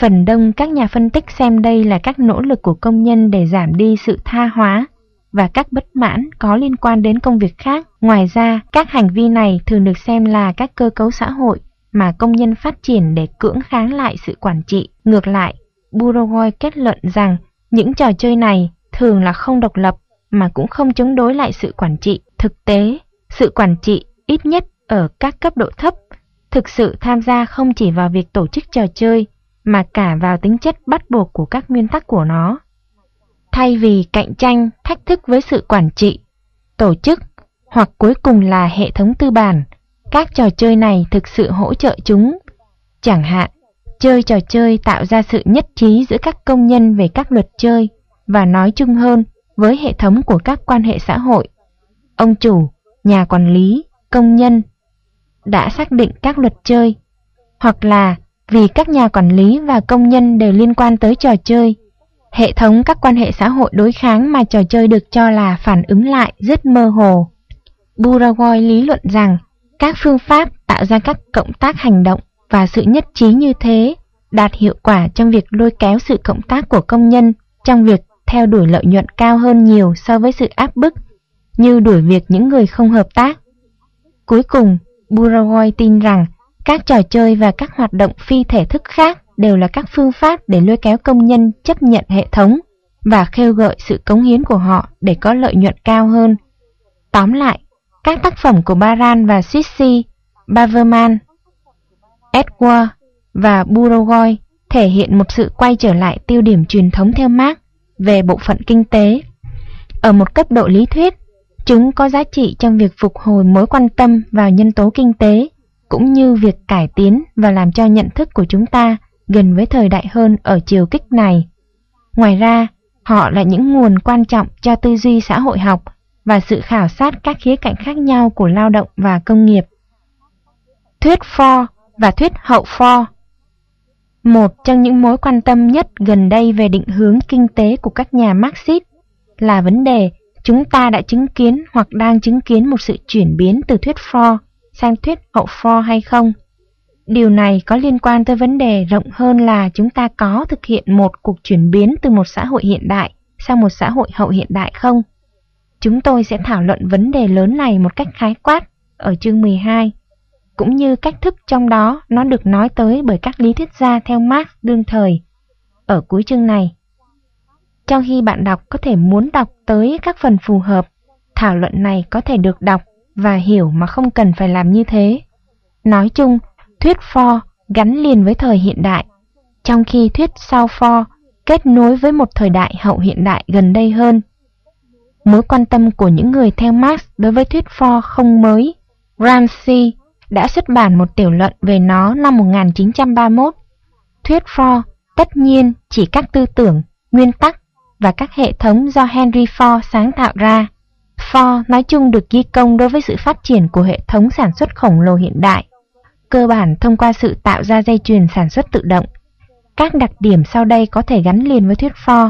Phần đông các nhà phân tích xem đây là các nỗ lực của công nhân để giảm đi sự tha hóa và các bất mãn có liên quan đến công việc khác. Ngoài ra, các hành vi này thường được xem là các cơ cấu xã hội mà công nhân phát triển để cưỡng kháng lại sự quản trị. Ngược lại, Burawoy kết luận rằng những trò chơi này thường là không độc lập mà cũng không chống đối lại sự quản trị. Thực tế, sự quản trị, ít nhất ở các cấp độ thấp, thực sự tham gia không chỉ vào việc tổ chức trò chơi mà cả vào tính chất bắt buộc của các nguyên tắc của nó. Thay vì cạnh tranh, thách thức với sự quản trị, tổ chức hoặc cuối cùng là hệ thống tư bản, các trò chơi này thực sự hỗ trợ chúng. Chẳng hạn, chơi trò chơi tạo ra sự nhất trí giữa các công nhân về các luật chơi và nói chung hơn với hệ thống của các quan hệ xã hội. Ông chủ, nhà quản lý, công nhân đã xác định các luật chơi, hoặc là vì các nhà quản lý và công nhân đều liên quan tới trò chơi, hệ thống các quan hệ xã hội đối kháng mà trò chơi được cho là phản ứng lại rất mơ hồ. Burawoy lý luận rằng các phương pháp tạo ra các cộng tác hành động và sự nhất trí như thế đạt hiệu quả trong việc lôi kéo sự cộng tác của công nhân trong việc theo đuổi lợi nhuận cao hơn nhiều so với sự áp bức, như đuổi việc những người không hợp tác. Cuối cùng, Burawoy tin rằng các trò chơi và các hoạt động phi thể thức khác đều là các phương pháp để lôi kéo công nhân chấp nhận hệ thống và khêu gợi sự cống hiến của họ để có lợi nhuận cao hơn. Tóm lại, các tác phẩm của Baran và Swissy, Baverman, Edward và Burawoy thể hiện một sự quay trở lại tiêu điểm truyền thống theo Marx về bộ phận kinh tế. Ở một cấp độ lý thuyết, chúng có giá trị trong việc phục hồi mối quan tâm vào nhân tố kinh tế, cũng như việc cải tiến và làm cho nhận thức của chúng ta gần với thời đại hơn ở chiều kích này. Ngoài ra, họ là những nguồn quan trọng cho tư duy xã hội học và sự khảo sát các khía cạnh khác nhau của lao động và công nghiệp. Thuyết For và thuyết hậu For. Một trong những mối quan tâm nhất gần đây về định hướng kinh tế của các nhà Marxist là vấn đề chúng ta đã chứng kiến hoặc đang chứng kiến một sự chuyển biến từ thuyết For sang thuyết hậu For hay không. Điều này có liên quan tới vấn đề rộng hơn là chúng ta có thực hiện một cuộc chuyển biến từ một xã hội hiện đại sang một xã hội hậu hiện đại không. Chúng tôi sẽ thảo luận vấn đề lớn này một cách khái quát ở chương 12, cũng như cách thức trong đó nó được nói tới bởi các lý thuyết gia theo Marx đương thời ở cuối chương này. Trong khi bạn đọc có thể muốn đọc tới các phần phù hợp, thảo luận này có thể được đọc và hiểu mà không cần phải làm như thế. Nói chung, thuyết For gắn liền với thời hiện đại, trong khi thuyết sau For kết nối với một thời đại hậu hiện đại gần đây hơn. Mối quan tâm của những người theo Marx đối với thuyết For không mới. Gramsci đã xuất bản một tiểu luận về nó năm 1931. Thuyết For tất nhiên chỉ các tư tưởng, nguyên tắc và các hệ thống do Henry Ford sáng tạo ra. Ford nói chung được ghi công đối với sự phát triển của hệ thống sản xuất khổng lồ hiện đại, cơ bản thông qua sự tạo ra dây chuyền sản xuất tự động. Các đặc điểm sau đây có thể gắn liền với thuyết For.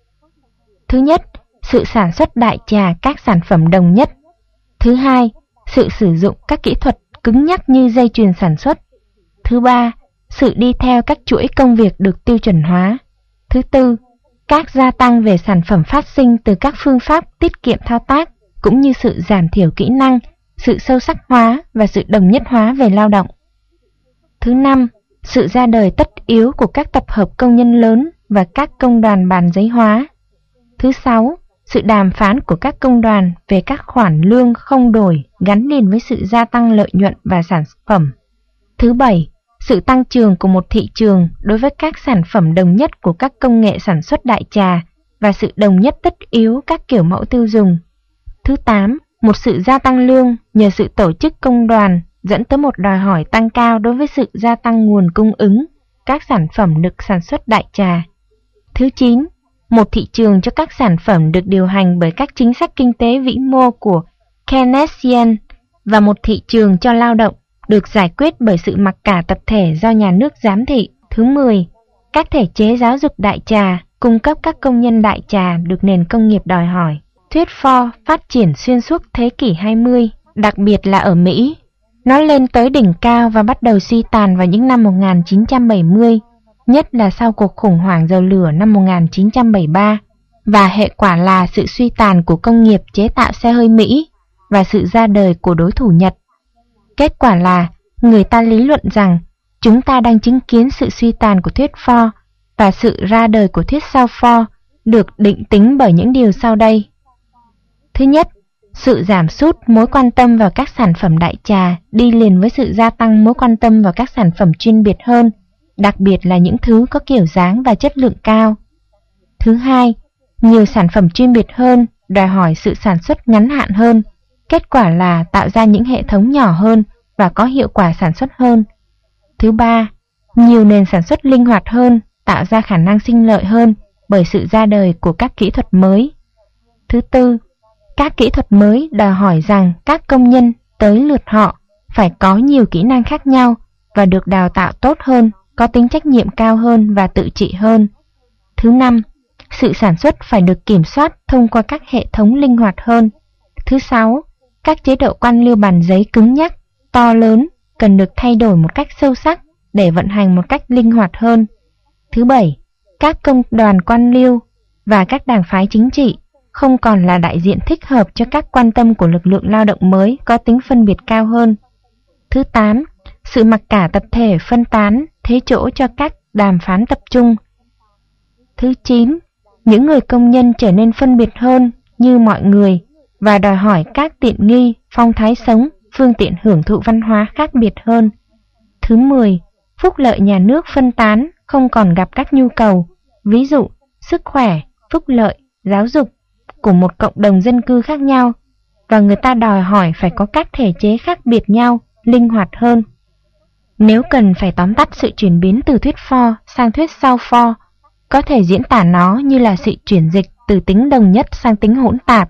Thứ nhất, sự sản xuất đại trà các sản phẩm đồng nhất. Thứ hai, sự sử dụng các kỹ thuật cứng nhắc như dây chuyền sản xuất. Thứ ba, sự đi theo các chuỗi công việc được tiêu chuẩn hóa. Thứ tư, các gia tăng về sản phẩm phát sinh từ các phương pháp tiết kiệm thao tác, cũng như sự giảm thiểu kỹ năng, sự sâu sắc hóa và sự đồng nhất hóa về lao động. Thứ năm, sự ra đời tất yếu của các tập hợp công nhân lớn và các công đoàn bán giấy hóa. Thứ sáu, sự đàm phán của các công đoàn về các khoản lương không đổi gắn liền với sự gia tăng lợi nhuận và sản phẩm. Thứ bảy, sự tăng trưởng của một thị trường đối với các sản phẩm đồng nhất của các công nghệ sản xuất đại trà và sự đồng nhất tất yếu các kiểu mẫu tiêu dùng. Thứ tám, một sự gia tăng lương nhờ sự tổ chức công đoàn dẫn tới một đòi hỏi tăng cao đối với sự gia tăng nguồn cung ứng các sản phẩm được sản xuất đại trà. Thứ chín, một thị trường cho các sản phẩm được điều hành bởi các chính sách kinh tế vĩ mô của Keynesian và một thị trường cho lao động được giải quyết bởi sự mặc cả tập thể do nhà nước giám thị. Thứ 10, các thể chế giáo dục đại trà cung cấp các công nhân đại trà được nền công nghiệp đòi hỏi. Thuyết For phát triển xuyên suốt thế kỷ 20, đặc biệt là ở Mỹ. Nó lên tới đỉnh cao và bắt đầu suy tàn vào những năm 1970. nhất là sau cuộc khủng hoảng dầu lửa năm 1973, và hệ quả là sự suy tàn của công nghiệp chế tạo xe hơi Mỹ và sự ra đời của đối thủ Nhật. Kết quả là người ta lý luận rằng chúng ta đang chứng kiến sự suy tàn của thuyết For và sự ra đời của thuyết sau For được định tính bởi những điều sau đây. Thứ nhất, sự giảm sút mối quan tâm vào các sản phẩm đại trà đi liền với sự gia tăng mối quan tâm vào các sản phẩm chuyên biệt hơn, đặc biệt là những thứ có kiểu dáng và chất lượng cao. Thứ hai, nhiều sản phẩm chuyên biệt hơn đòi hỏi sự sản xuất ngắn hạn hơn, kết quả là tạo ra những hệ thống nhỏ hơn và có hiệu quả sản xuất hơn. Thứ ba, nhiều nền sản xuất linh hoạt hơn tạo ra khả năng sinh lợi hơn bởi sự ra đời của các kỹ thuật mới. Thứ tư, các kỹ thuật mới đòi hỏi rằng các công nhân tới lượt họ phải có nhiều kỹ năng khác nhau và được đào tạo tốt hơn, có tính trách nhiệm cao hơn và tự trị hơn. Thứ năm, sự sản xuất phải được kiểm soát thông qua các hệ thống linh hoạt hơn. Thứ sáu, các chế độ quan liêu bàn giấy cứng nhắc, to lớn cần được thay đổi một cách sâu sắc để vận hành một cách linh hoạt hơn. Thứ bảy, các công đoàn quan liêu và các đảng phái chính trị không còn là đại diện thích hợp cho các quan tâm của lực lượng lao động mới có tính phân biệt cao hơn. Thứ 8, sự mặc cả tập thể phân tán thế chỗ cho các đàm phán tập trung. Thứ 9, những người công nhân trở nên phân biệt hơn như mọi người và đòi hỏi các tiện nghi, phong thái sống, phương tiện hưởng thụ văn hóa khác biệt hơn. Thứ 10, phúc lợi nhà nước phân tán không còn gặp các nhu cầu, ví dụ sức khỏe, phúc lợi, giáo dục của một cộng đồng dân cư khác nhau, và người ta đòi hỏi phải có các thể chế khác biệt nhau, linh hoạt hơn. Nếu cần phải tóm tắt sự chuyển biến từ thuyết For sang thuyết sau For, có thể diễn tả nó như là sự chuyển dịch từ tính đồng nhất sang tính hỗn tạp.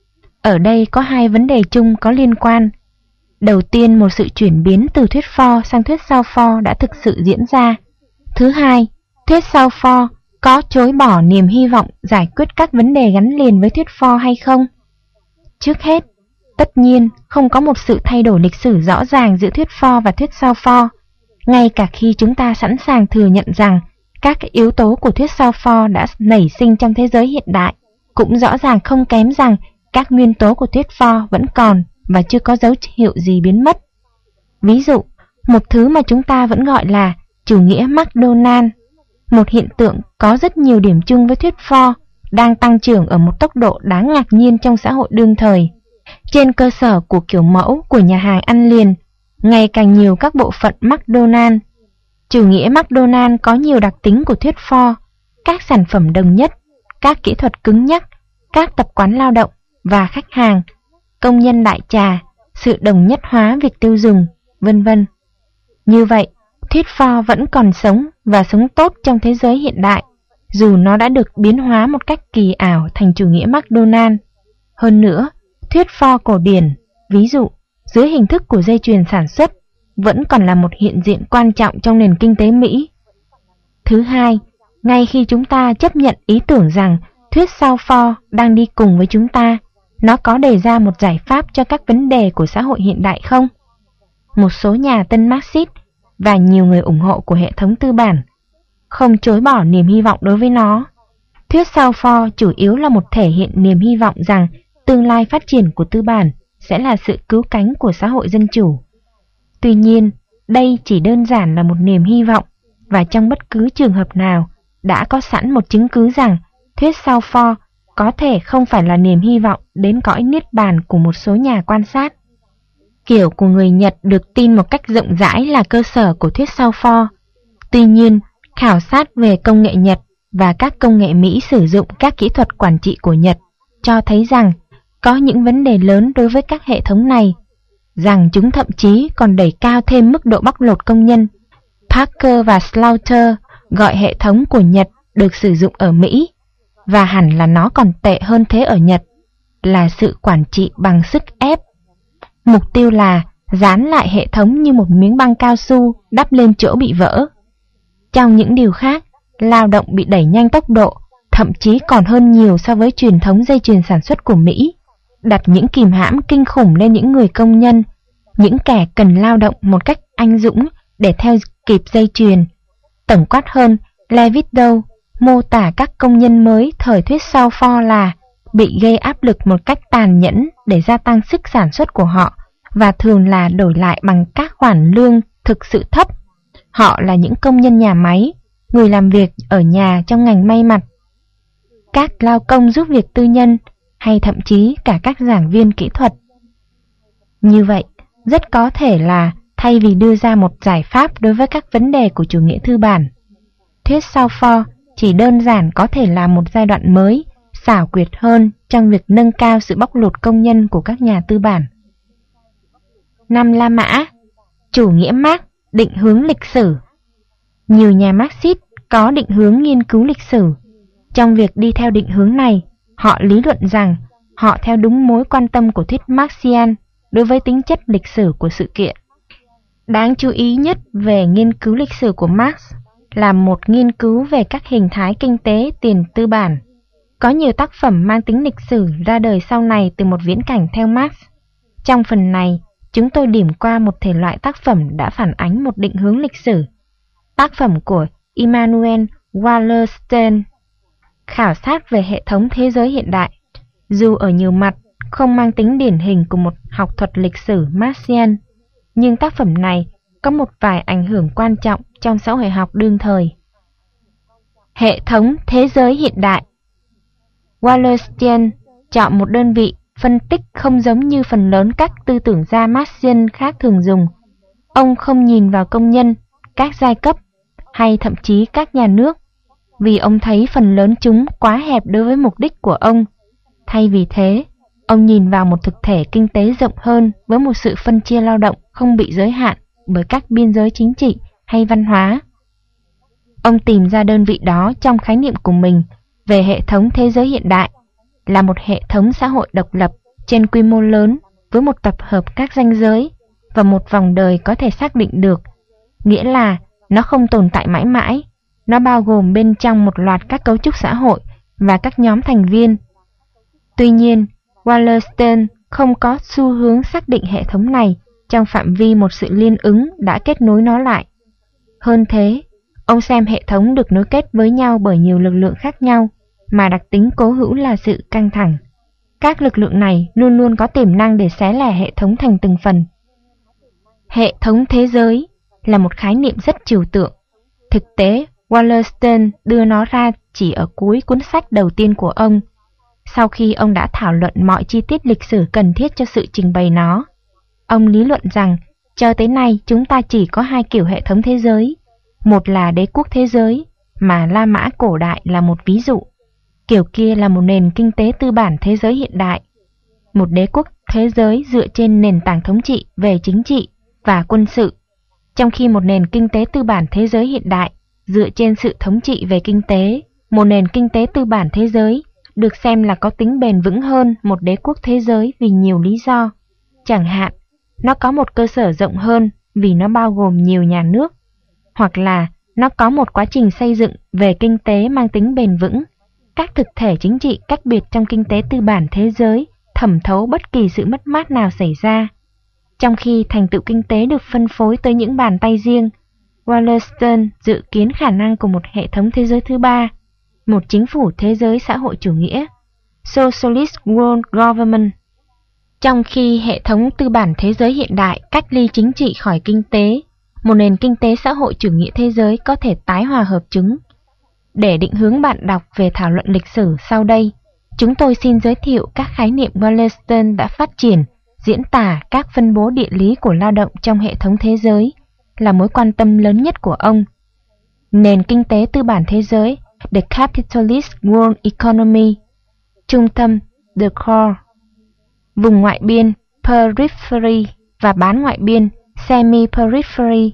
Ở đây có hai vấn đề chung có liên quan. Đầu tiên, một sự chuyển biến từ thuyết For sang thuyết sau For đã thực sự diễn ra. Thứ hai, thuyết sau For có chối bỏ niềm hy vọng giải quyết các vấn đề gắn liền với thuyết For hay không? Trước hết, tất nhiên không có một sự thay đổi lịch sử rõ ràng giữa thuyết For và thuyết sau For, ngay cả khi chúng ta sẵn sàng thừa nhận rằng các yếu tố của thuyết sau For đã nảy sinh trong thế giới hiện đại, cũng rõ ràng không kém rằng các nguyên tố của thuyết For vẫn còn và chưa có dấu hiệu gì biến mất. Ví dụ, một thứ mà chúng ta vẫn gọi là chủ nghĩa McDonald, một hiện tượng có rất nhiều điểm chung với thuyết For, đang tăng trưởng ở một tốc độ đáng ngạc nhiên trong xã hội đương thời. Trên cơ sở của kiểu mẫu của nhà hàng ăn liền, ngày càng nhiều các bộ phận McDonald. Chủ nghĩa McDonald có nhiều đặc tính của thuyết For, các sản phẩm đồng nhất, các kỹ thuật cứng nhắc, các tập quán lao động và khách hàng, công nhân đại trà, sự đồng nhất hóa việc tiêu dùng, vân vân. Như vậy, thuyết For vẫn còn sống và sống tốt trong thế giới hiện đại, dù nó đã được biến hóa một cách kỳ ảo thành chủ nghĩa McDonald. Hơn nữa, thuyết For cổ điển, ví dụ, dưới hình thức của dây chuyền sản xuất, vẫn còn là một hiện diện quan trọng trong nền kinh tế Mỹ. Thứ hai, ngay khi chúng ta chấp nhận ý tưởng rằng thuyết sau For đang đi cùng với chúng ta, nó có đề ra một giải pháp cho các vấn đề của xã hội hiện đại không? Một số nhà tân Marxist và nhiều người ủng hộ của hệ thống tư bản không chối bỏ niềm hy vọng đối với nó. Thuyết sau For chủ yếu là một thể hiện niềm hy vọng rằng tương lai phát triển của tư bản sẽ là sự cứu cánh của xã hội dân chủ. Tuy nhiên, đây chỉ đơn giản là một niềm hy vọng, và trong bất cứ trường hợp nào đã có sẵn một chứng cứ rằng thuyết sau For có thể không phải là niềm hy vọng đến cõi niết bàn của một số nhà quan sát. Kiểu của người Nhật được tin một cách rộng rãi là cơ sở của thuyết sau For. Tuy nhiên, khảo sát về công nghệ Nhật và các công nghệ Mỹ sử dụng các kỹ thuật quản trị của Nhật cho thấy rằng có những vấn đề lớn đối với các hệ thống này, rằng chúng thậm chí còn đẩy cao thêm mức độ bóc lột công nhân. Parker và Slaughter gọi hệ thống của Nhật được sử dụng ở Mỹ, và hẳn là nó còn tệ hơn thế ở Nhật, là sự quản trị bằng sức ép. Mục tiêu là dán lại hệ thống như một miếng băng cao su đắp lên chỗ bị vỡ. Trong những điều khác, lao động bị đẩy nhanh tốc độ, thậm chí còn hơn nhiều so với truyền thống dây chuyền sản xuất của Mỹ, đặt những kìm hãm kinh khủng lên những người công nhân, những kẻ cần lao động một cách anh dũng để theo kịp dây chuyền. Tổng quát hơn, Levi-Strauss mô tả các công nhân mới thời thuyết sau Ford là bị gây áp lực một cách tàn nhẫn để gia tăng sức sản xuất của họ, và thường là đổi lại bằng các khoản lương thực sự thấp. Họ là những công nhân nhà máy, người làm việc ở nhà trong ngành may mặc, các lao công giúp việc tư nhân, hay thậm chí cả các giảng viên kỹ thuật. Như vậy, rất có thể là thay vì đưa ra một giải pháp đối với các vấn đề của chủ nghĩa tư bản, thuyết sau Ford chỉ đơn giản có thể là một giai đoạn mới, xảo quyệt hơn trong việc nâng cao sự bóc lột công nhân của các nhà tư bản. 5. La Mã, chủ nghĩa Marx, định hướng lịch sử. Nhiều nhà Marxist có định hướng nghiên cứu lịch sử. Trong việc đi theo định hướng này, họ lý luận rằng họ theo đúng mối quan tâm của thuyết Marxian đối với tính chất lịch sử của sự kiện. Đáng chú ý nhất về nghiên cứu lịch sử của Marx là một nghiên cứu về các hình thái kinh tế tiền tư bản. Có nhiều tác phẩm mang tính lịch sử ra đời sau này từ một viễn cảnh theo Marx. Trong phần này, chúng tôi điểm qua một thể loại tác phẩm đã phản ánh một định hướng lịch sử. Tác phẩm của Immanuel Wallerstein, khảo sát về hệ thống thế giới hiện đại, dù ở nhiều mặt không mang tính điển hình của một học thuật lịch sử Marxian, nhưng tác phẩm này có một vài ảnh hưởng quan trọng trong xã hội học đương thời. Hệ thống thế giới hiện đại. Wallerstein chọn một đơn vị phân tích không giống như phần lớn các tư tưởng gia Marxian khác thường dùng. Ông không nhìn vào công nhân, các giai cấp hay thậm chí các nhà nước, vì ông thấy phần lớn chúng quá hẹp đối với mục đích của ông. Thay vì thế, ông nhìn vào một thực thể kinh tế rộng hơn với một sự phân chia lao động không bị giới hạn bởi các biên giới chính trị hay văn hóa. Ông tìm ra đơn vị đó trong khái niệm của mình về hệ thống thế giới hiện đại, là một hệ thống xã hội độc lập trên quy mô lớn với một tập hợp các ranh giới và một vòng đời có thể xác định được, nghĩa là nó không tồn tại mãi mãi. Nó bao gồm bên trong một loạt các cấu trúc xã hội và các nhóm thành viên. Tuy nhiên, Wallerstein không có xu hướng xác định hệ thống này trong phạm vi một sự liên ứng đã kết nối nó lại. Hơn thế, ông xem hệ thống được nối kết với nhau bởi nhiều lực lượng khác nhau, mà đặc tính cố hữu là sự căng thẳng. Các lực lượng này luôn luôn có tiềm năng để xé lẻ hệ thống thành từng phần. Hệ thống thế giới là một khái niệm rất trừu tượng. Thực tế, Wallerstein đưa nó ra chỉ ở cuối cuốn sách đầu tiên của ông, sau khi ông đã thảo luận mọi chi tiết lịch sử cần thiết cho sự trình bày nó. Ông lý luận rằng, cho tới nay chúng ta chỉ có hai kiểu hệ thống thế giới. Một là đế quốc thế giới, mà La Mã cổ đại là một ví dụ. Kiểu kia là một nền kinh tế tư bản thế giới hiện đại. Một đế quốc thế giới dựa trên nền tảng thống trị về chính trị và quân sự, trong khi một nền kinh tế tư bản thế giới hiện đại dựa trên sự thống trị về kinh tế. Một nền kinh tế tư bản thế giới được xem là có tính bền vững hơn một đế quốc thế giới vì nhiều lý do. Chẳng hạn, nó có một cơ sở rộng hơn vì nó bao gồm nhiều nhà nước, hoặc là nó có một quá trình xây dựng về kinh tế mang tính bền vững. Các thực thể chính trị cách biệt trong kinh tế tư bản thế giới thẩm thấu bất kỳ sự mất mát nào xảy ra. Trong khi thành tựu kinh tế được phân phối tới những bàn tay riêng, Wallerstein dự kiến khả năng của một hệ thống thế giới thứ ba, một chính phủ thế giới xã hội chủ nghĩa, Socialist World Government. Trong khi hệ thống tư bản thế giới hiện đại cách ly chính trị khỏi kinh tế, một nền kinh tế xã hội chủ nghĩa thế giới có thể tái hòa hợp chúng. Để định hướng bạn đọc về thảo luận lịch sử sau đây, chúng tôi xin giới thiệu các khái niệm Wallerstein đã phát triển, diễn tả các phân bố địa lý của lao động trong hệ thống thế giới, là mối quan tâm lớn nhất của ông. Nền kinh tế tư bản thế giới, The Capitalist World Economy. Trung tâm, The Core. Vùng ngoại biên, Periphery, và bán ngoại biên, Semi-Periphery.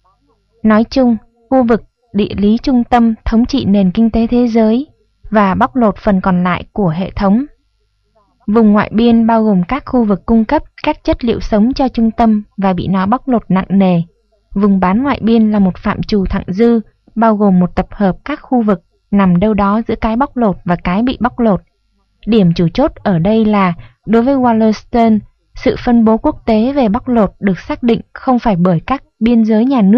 Nói chung, khu vực địa lý trung tâm thống trị nền kinh tế thế giới và bóc lột phần còn lại của hệ thống. Vùng ngoại biên bao gồm các khu vực cung cấp các chất liệu sống cho trung tâm và bị nó bóc lột nặng nề. Vùng bán ngoại biên là một phạm trù thặng dư, bao gồm một tập hợp các khu vực nằm đâu đó giữa cái bóc lột và cái bị bóc lột. Điểm chủ chốt ở đây là, đối với Wallerstein, sự phân bố quốc tế về bóc lột được xác định không phải bởi các biên giới nhà nước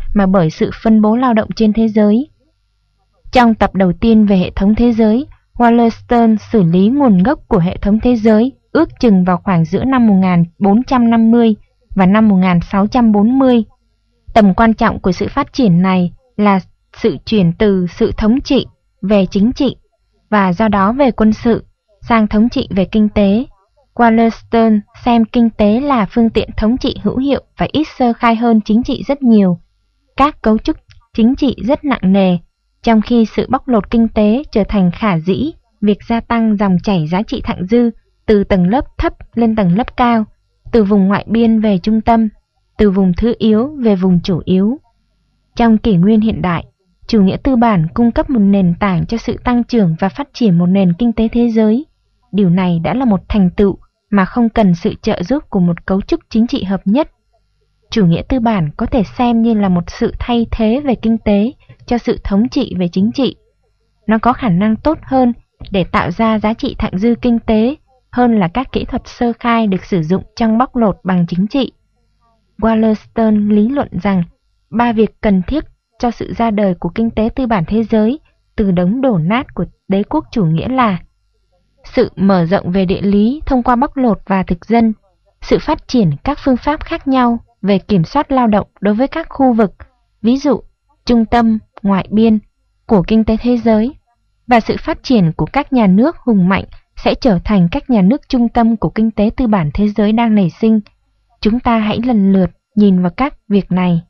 mà bởi sự phân bố lao động trên thế giới. Trong tập đầu tiên về hệ thống thế giới, Wallerstein xử lý nguồn gốc của hệ thống thế giới ước chừng vào khoảng giữa năm 1450 và năm 1640. Tầm quan trọng của sự phát triển này là sự chuyển từ sự thống trị về chính trị và do đó về quân sự sang thống trị về kinh tế. Wallerstein xem kinh tế là phương tiện thống trị hữu hiệu và ít sơ khai hơn chính trị rất nhiều. Các cấu trúc chính trị rất nặng nề, trong khi sự bóc lột kinh tế trở thành khả dĩ, việc gia tăng dòng chảy giá trị thặng dư từ tầng lớp thấp lên tầng lớp cao, từ vùng ngoại biên về trung tâm, từ vùng thứ yếu về vùng chủ yếu. Trong kỷ nguyên hiện đại, chủ nghĩa tư bản cung cấp một nền tảng cho sự tăng trưởng và phát triển một nền kinh tế thế giới. Điều này đã là một thành tựu mà không cần sự trợ giúp của một cấu trúc chính trị hợp nhất. Chủ nghĩa tư bản có thể xem như là một sự thay thế về kinh tế cho sự thống trị về chính trị. Nó có khả năng tốt hơn để tạo ra giá trị thặng dư kinh tế hơn là các kỹ thuật sơ khai được sử dụng trong bóc lột bằng chính trị. Wallerstein lý luận rằng 3 việc cần thiết cho sự ra đời của kinh tế tư bản thế giới từ đống đổ nát của đế quốc chủ nghĩa là sự mở rộng về địa lý thông qua bóc lột và thực dân, sự phát triển các phương pháp khác nhau về kiểm soát lao động đối với các khu vực, ví dụ trung tâm, ngoại biên của kinh tế thế giới, và sự phát triển của các nhà nước hùng mạnh sẽ trở thành các nhà nước trung tâm của kinh tế tư bản thế giới đang nảy sinh. Chúng ta hãy lần lượt nhìn vào các việc này.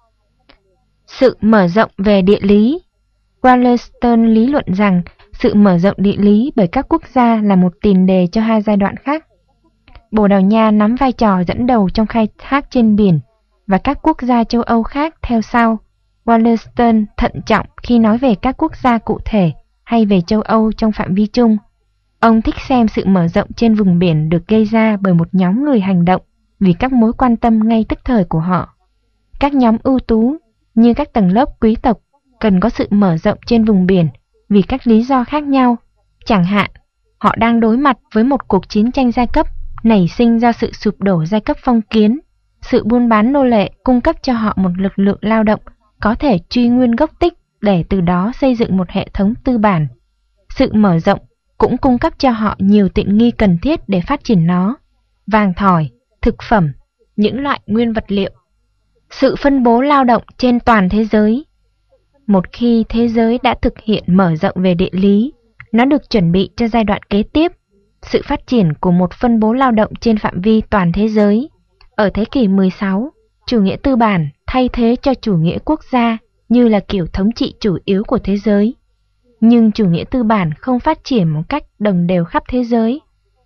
Sự mở rộng về địa lý. Wallerstein lý luận rằng sự mở rộng địa lý bởi các quốc gia là một tiền đề cho hai giai đoạn khác. Bồ Đào Nha nắm vai trò dẫn đầu trong khai thác trên biển và các quốc gia châu Âu khác theo sau. Wallerstein thận trọng khi nói về các quốc gia cụ thể hay về châu Âu trong phạm vi chung. Ông thích xem sự mở rộng trên vùng biển được gây ra bởi một nhóm người hành động vì các mối quan tâm ngay tức thời của họ. Các nhóm ưu tú như các tầng lớp quý tộc cần có sự mở rộng trên vùng biển vì các lý do khác nhau. Chẳng hạn, họ đang đối mặt với một cuộc chiến tranh giai cấp nảy sinh do sự sụp đổ giai cấp phong kiến. Sự buôn bán nô lệ cung cấp cho họ một lực lượng lao động có thể truy nguyên gốc tích để từ đó xây dựng một hệ thống tư bản. Sự mở rộng cũng cung cấp cho họ nhiều tiện nghi cần thiết để phát triển nó: vàng thỏi, thực phẩm, những loại nguyên vật liệu. Sự phân bố lao động trên toàn thế giới. Một khi thế giới đã thực hiện mở rộng về địa lý, nó được chuẩn bị cho giai đoạn kế tiếp, sự phát triển của một phân bố lao động trên phạm vi toàn thế giới. Ở thế kỷ 16, chủ nghĩa tư bản thay thế cho chủ nghĩa quốc gia như là kiểu thống trị chủ yếu của thế giới. Nhưng chủ nghĩa tư bản không phát triển một cách đồng đều khắp thế giới.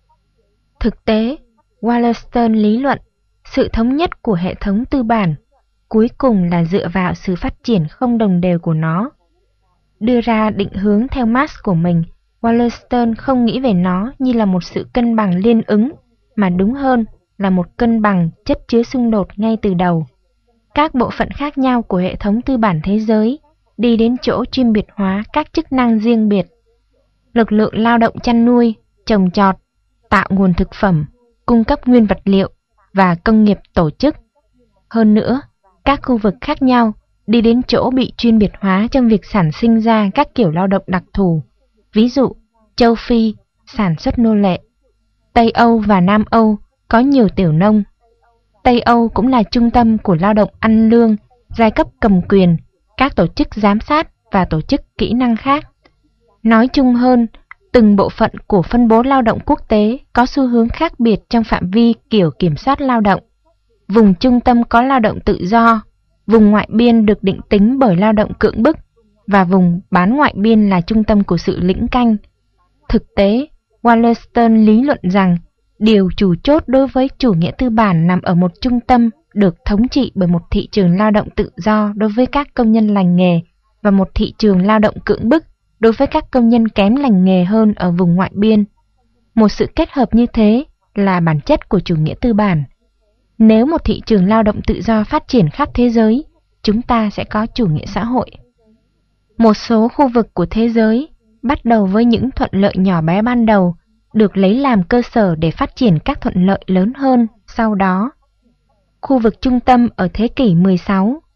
Thực tế, Wallerstein lý luận, sự thống nhất của hệ thống tư bản cuối cùng là dựa vào sự phát triển không đồng đều của nó. Đưa ra định hướng theo Marx của mình, Wallerstein không nghĩ về nó như là một sự cân bằng liên ứng, mà đúng hơn là một cân bằng chất chứa xung đột ngay từ đầu. Các bộ phận khác nhau của hệ thống tư bản thế giới đi đến chỗ chuyên biệt hóa các chức năng riêng biệt. Lực lượng lao động chăn nuôi, trồng trọt, tạo nguồn thực phẩm, cung cấp nguyên vật liệu và công nghiệp tổ chức. Hơn nữa, các khu vực khác nhau đi đến chỗ bị chuyên biệt hóa trong việc sản sinh ra các kiểu lao động đặc thù. Ví dụ, châu Phi sản xuất nô lệ, Tây Âu và Nam Âu có nhiều tiểu nông. Tây Âu cũng là trung tâm của lao động ăn lương, giai cấp cầm quyền, các tổ chức giám sát và tổ chức kỹ năng khác. Nói chung hơn, từng bộ phận của phân bố lao động quốc tế có xu hướng khác biệt trong phạm vi kiểu kiểm soát lao động. Vùng trung tâm có lao động tự do, vùng ngoại biên được định tính bởi lao động cưỡng bức, và vùng bán ngoại biên là trung tâm của sự lĩnh canh. Thực tế, Wallerstein lý luận rằng điều chủ chốt đối với chủ nghĩa tư bản nằm ở một trung tâm được thống trị bởi một thị trường lao động tự do đối với các công nhân lành nghề và một thị trường lao động cưỡng bức đối với các công nhân kém lành nghề hơn ở vùng ngoại biên. Một sự kết hợp như thế là bản chất của chủ nghĩa tư bản. Nếu một thị trường lao động tự do phát triển khắp thế giới, chúng ta sẽ có chủ nghĩa xã hội. Một số khu vực của thế giới, bắt đầu với những thuận lợi nhỏ bé ban đầu, được lấy làm cơ sở để phát triển các thuận lợi lớn hơn sau đó. Khu vực trung tâm ở thế kỷ 16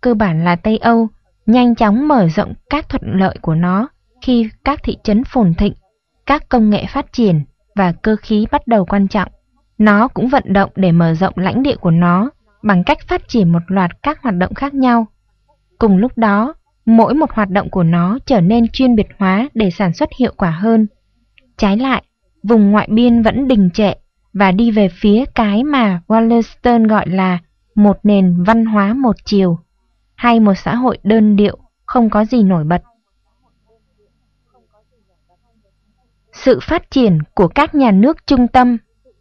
cơ bản là Tây Âu, nhanh chóng mở rộng các thuận lợi của nó khi các thị trấn phồn thịnh, các công nghệ phát triển và cơ khí bắt đầu quan trọng. Nó cũng vận động để mở rộng lãnh địa của nó bằng cách phát triển một loạt các hoạt động khác nhau. Cùng lúc đó, mỗi một hoạt động của nó trở nên chuyên biệt hóa để sản xuất hiệu quả hơn. Trái lại, vùng ngoại biên vẫn đình trệ và đi về phía cái mà Wallerstein gọi là một nền văn hóa một chiều, hay một xã hội đơn điệu, không có gì nổi bật. Sự phát triển của các nhà nước trung tâm.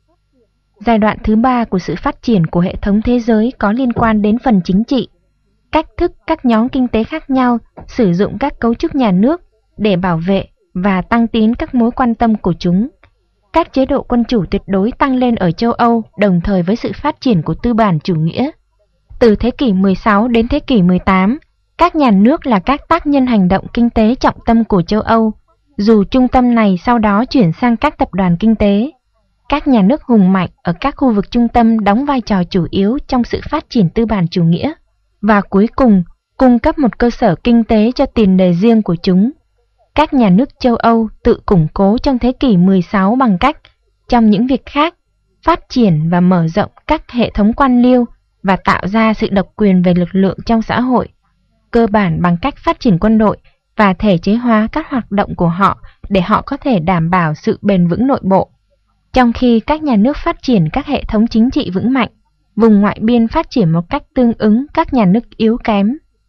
Giai đoạn thứ ba của sự phát triển của hệ thống thế giới có liên quan đến phần chính trị. Cách thức các nhóm kinh tế khác nhau sử dụng các cấu trúc nhà nước để bảo vệ và tăng tiến các mối quan tâm của chúng. Các chế độ quân chủ tuyệt đối tăng lên ở châu Âu đồng thời với sự phát triển của tư bản chủ nghĩa. Từ thế kỷ 16 đến thế kỷ 18, các nhà nước là các tác nhân hành động kinh tế trọng tâm của châu Âu, dù trung tâm này sau đó chuyển sang các tập đoàn kinh tế. Các nhà nước hùng mạnh ở các khu vực trung tâm đóng vai trò chủ yếu trong sự phát triển tư bản chủ nghĩa, và cuối cùng cung cấp một cơ sở kinh tế cho tiền đề riêng của chúng. Các nhà nước châu Âu tự củng cố trong thế kỷ 16 bằng cách, trong những việc khác, phát triển và mở rộng các hệ thống quan liêu và tạo ra sự độc quyền về lực lượng trong xã hội, cơ bản bằng cách phát triển quân đội và thể chế hóa các hoạt động của họ để họ có thể đảm bảo sự bền vững nội bộ. Trong khi các nhà nước phát triển các hệ thống chính trị vững mạnh, vùng ngoại biên phát triển một cách tương ứng các nhà nước yếu kém.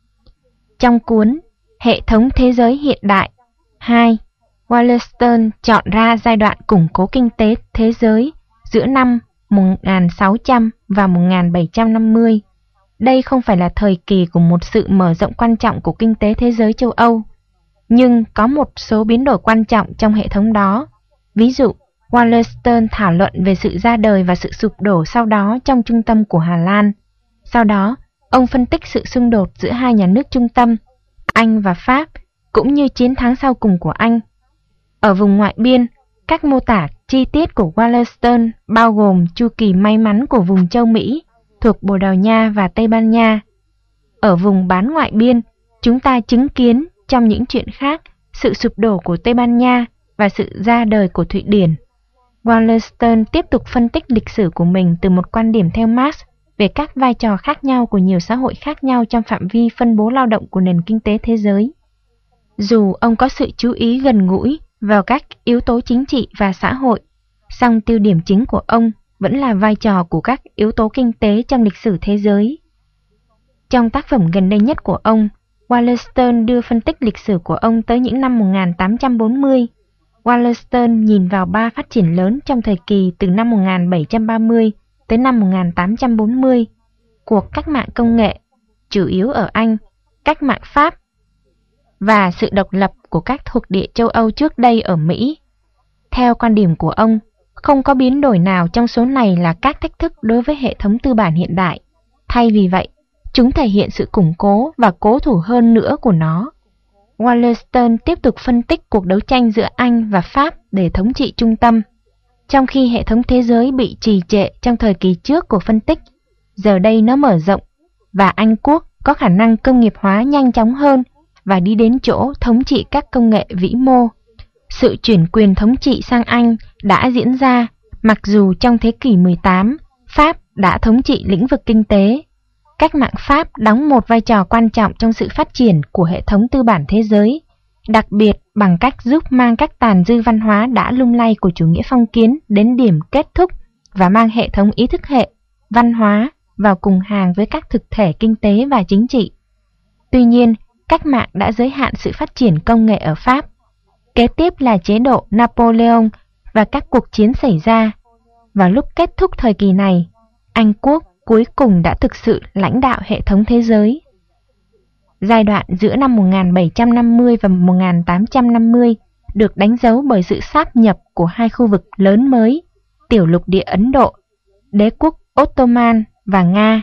Trong cuốn Hệ thống thế giới hiện đại 2, Wallerstein chọn ra giai đoạn củng cố kinh tế thế giới giữa năm 1600 và 1750. Đây không phải là thời kỳ của một sự mở rộng quan trọng của kinh tế thế giới châu Âu, nhưng có một số biến đổi quan trọng trong hệ thống đó. Ví dụ, Wallerstein thảo luận về sự ra đời và sự sụp đổ sau đó trong trung tâm của Hà Lan. Sau đó, ông phân tích sự xung đột giữa hai nhà nước trung tâm, Anh và Pháp, cũng như chiến thắng sau cùng của Anh. Ở vùng ngoại biên, các mô tả chi tiết của Wallerstein bao gồm chu kỳ may mắn của vùng châu Mỹ thuộc Bồ Đào Nha và Tây Ban Nha. Ở vùng bán ngoại biên, chúng ta chứng kiến trong những chuyện khác sự sụp đổ của Tây Ban Nha và sự ra đời của Thụy Điển. Wallerstein tiếp tục phân tích lịch sử của mình từ một quan điểm theo Marx về các vai trò khác nhau của nhiều xã hội khác nhau trong phạm vi phân bố lao động của nền kinh tế thế giới. Dù ông có sự chú ý gần gũi vào các yếu tố chính trị và xã hội, song tiêu điểm chính của ông vẫn là vai trò của các yếu tố kinh tế trong lịch sử thế giới. Trong tác phẩm gần đây nhất của ông, Wallerstein đưa phân tích lịch sử của ông tới những năm 1840. Wallerstein nhìn vào ba phát triển lớn trong thời kỳ từ năm 1730 tới năm 1840, cuộc cách mạng công nghệ, chủ yếu ở Anh, cách mạng Pháp, và sự độc lập của các thuộc địa châu Âu trước đây ở Mỹ. Theo quan điểm của ông, không có biến đổi nào trong số này là các thách thức đối với hệ thống tư bản hiện đại. Thay vì vậy, chúng thể hiện sự củng cố và cố thủ hơn nữa của nó. Wallerstein tiếp tục phân tích cuộc đấu tranh giữa Anh và Pháp để thống trị trung tâm. Trong khi hệ thống thế giới bị trì trệ trong thời kỳ trước của phân tích, giờ đây nó mở rộng, và Anh quốc có khả năng công nghiệp hóa nhanh chóng hơn và đi đến chỗ thống trị các công nghệ vĩ mô. Sự chuyển quyền thống trị sang Anh đã diễn ra, mặc dù trong thế kỷ 18, Pháp đã thống trị lĩnh vực kinh tế. Cách mạng Pháp đóng một vai trò quan trọng trong sự phát triển của hệ thống tư bản thế giới, đặc biệt bằng cách giúp mang các tàn dư văn hóa đã lung lay của chủ nghĩa phong kiến đến điểm kết thúc và mang hệ thống ý thức hệ, văn hóa vào cùng hàng với các thực thể kinh tế và chính trị. Tuy nhiên, cách mạng đã giới hạn sự phát triển công nghệ ở Pháp. Kế tiếp là chế độ Napoleon và các cuộc chiến xảy ra. Vào lúc kết thúc thời kỳ này, Anh quốc cuối cùng đã thực sự lãnh đạo hệ thống thế giới. Giai đoạn giữa năm 1750 và 1850 được đánh dấu bởi sự sáp nhập của hai khu vực lớn mới, tiểu lục địa Ấn Độ, đế quốc Ottoman và Nga,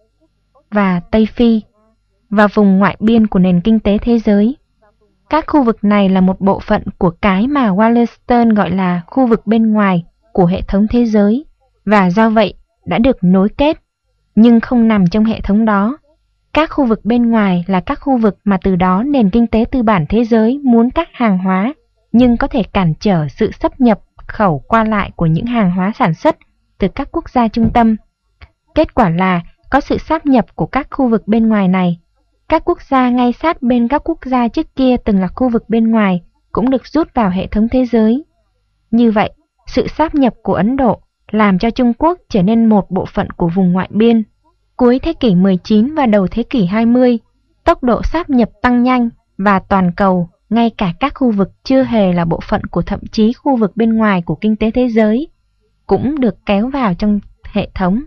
và Tây Phi, và vùng ngoại biên của nền kinh tế thế giới. Các khu vực này là một bộ phận của cái mà Wallerstein gọi là khu vực bên ngoài của hệ thống thế giới, và do vậy đã được nối kết, nhưng không nằm trong hệ thống đó. Các khu vực bên ngoài là các khu vực mà từ đó nền kinh tế tư bản thế giới muốn các hàng hóa, nhưng có thể cản trở sự xuất nhập khẩu qua lại của những hàng hóa sản xuất từ các quốc gia trung tâm. Kết quả là có sự sáp nhập của các khu vực bên ngoài này. Các quốc gia ngay sát bên các quốc gia trước kia từng là khu vực bên ngoài cũng được rút vào hệ thống thế giới. Như vậy, sự sáp nhập của Ấn Độ làm cho Trung Quốc trở nên một bộ phận của vùng ngoại biên. Cuối thế kỷ 19 và đầu thế kỷ 20, tốc độ sáp nhập tăng nhanh và toàn cầu, ngay cả các khu vực chưa hề là bộ phận của thậm chí khu vực bên ngoài của kinh tế thế giới, cũng được kéo vào trong hệ thống.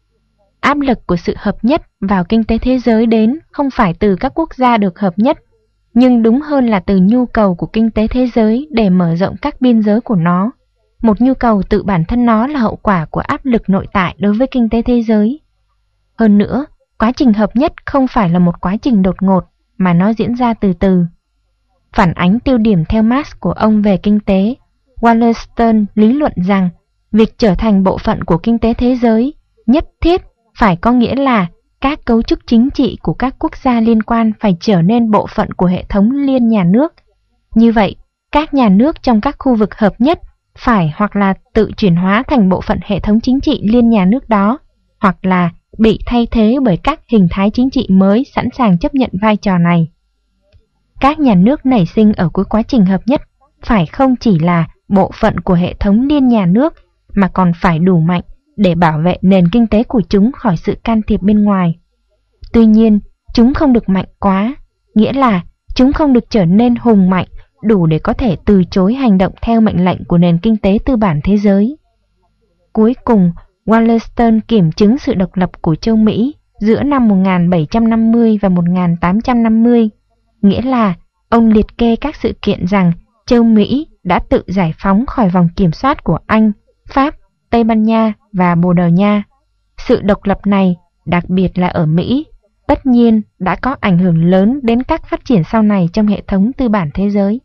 Áp lực của sự hợp nhất vào kinh tế thế giới đến không phải từ các quốc gia được hợp nhất, nhưng đúng hơn là từ nhu cầu của kinh tế thế giới để mở rộng các biên giới của nó. Một nhu cầu tự bản thân nó là hậu quả của áp lực nội tại đối với kinh tế thế giới. Hơn nữa, quá trình hợp nhất không phải là một quá trình đột ngột mà nó diễn ra từ từ. Phản ánh tiêu điểm theo Marx của ông về kinh tế, Wallerstein lý luận rằng việc trở thành bộ phận của kinh tế thế giới nhất thiết phải có nghĩa là các cấu trúc chính trị của các quốc gia liên quan phải trở nên bộ phận của hệ thống liên nhà nước. Như vậy, các nhà nước trong các khu vực hợp nhất phải hoặc là tự chuyển hóa thành bộ phận hệ thống chính trị liên nhà nước đó, hoặc là bị thay thế bởi các hình thái chính trị mới sẵn sàng chấp nhận vai trò này. Các nhà nước nảy sinh ở cuối quá trình hợp nhất phải không chỉ là bộ phận của hệ thống liên nhà nước mà còn phải đủ mạnh để bảo vệ nền kinh tế của chúng khỏi sự can thiệp bên ngoài. Tuy nhiên, chúng không được mạnh quá, nghĩa là chúng không được trở nên hùng mạnh đủ để có thể từ chối hành động theo mệnh lệnh của nền kinh tế tư bản thế giới. Cuối cùng, Wallerstein kiểm chứng sự độc lập của châu Mỹ giữa năm 1750 và 1850, nghĩa là ông liệt kê các sự kiện rằng châu Mỹ đã tự giải phóng khỏi vòng kiểm soát của Anh, Pháp, Tây Ban Nha và Bồ Đào Nha. Sự độc lập này, đặc biệt là ở Mỹ, tất nhiên đã có ảnh hưởng lớn đến các phát triển sau này trong hệ thống tư bản thế giới.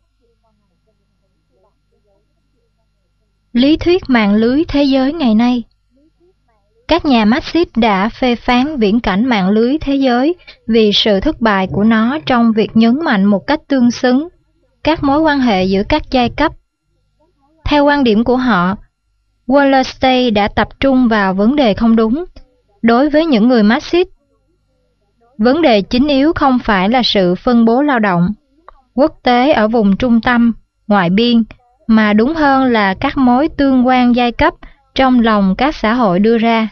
Lý thuyết mạng lưới thế giới ngày nay. Các nhà Marxist đã phê phán viễn cảnh mạng lưới thế giới vì sự thất bại của nó trong việc nhấn mạnh một cách tương xứng các mối quan hệ giữa các giai cấp. Theo quan điểm của họ, Wallerstein đã tập trung vào vấn đề không đúng. Đối với những người Marxist, vấn đề chính yếu không phải là sự phân bố lao động quốc tế ở vùng trung tâm, ngoại biên, mà đúng hơn là các mối tương quan giai cấp trong lòng các xã hội đưa ra.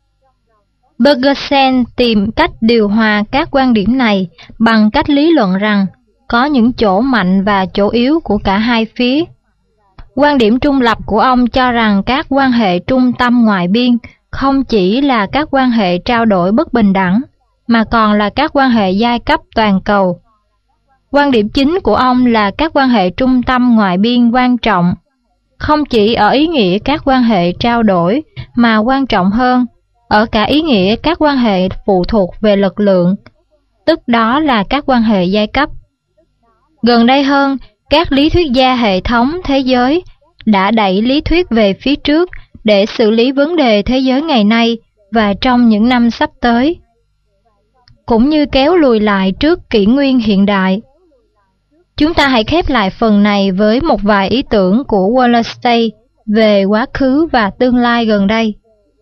Bergersen tìm cách điều hòa các quan điểm này bằng cách lý luận rằng có những chỗ mạnh và chỗ yếu của cả hai phía. Quan điểm trung lập của ông cho rằng các quan hệ trung tâm ngoại biên không chỉ là các quan hệ trao đổi bất bình đẳng, mà còn là các quan hệ giai cấp toàn cầu. Quan điểm chính của ông là các quan hệ trung tâm ngoại biên quan trọng, không chỉ ở ý nghĩa các quan hệ trao đổi, mà quan trọng hơn, ở cả ý nghĩa các quan hệ phụ thuộc về lực lượng, tức đó là các quan hệ giai cấp. Gần đây hơn, các lý thuyết gia hệ thống thế giới đã đẩy lý thuyết về phía trước để xử lý vấn đề thế giới ngày nay và trong những năm sắp tới, cũng như kéo lùi lại trước kỷ nguyên hiện đại. Chúng ta hãy khép lại phần này với một vài ý tưởng của Wallerstein về quá khứ và tương lai gần đây.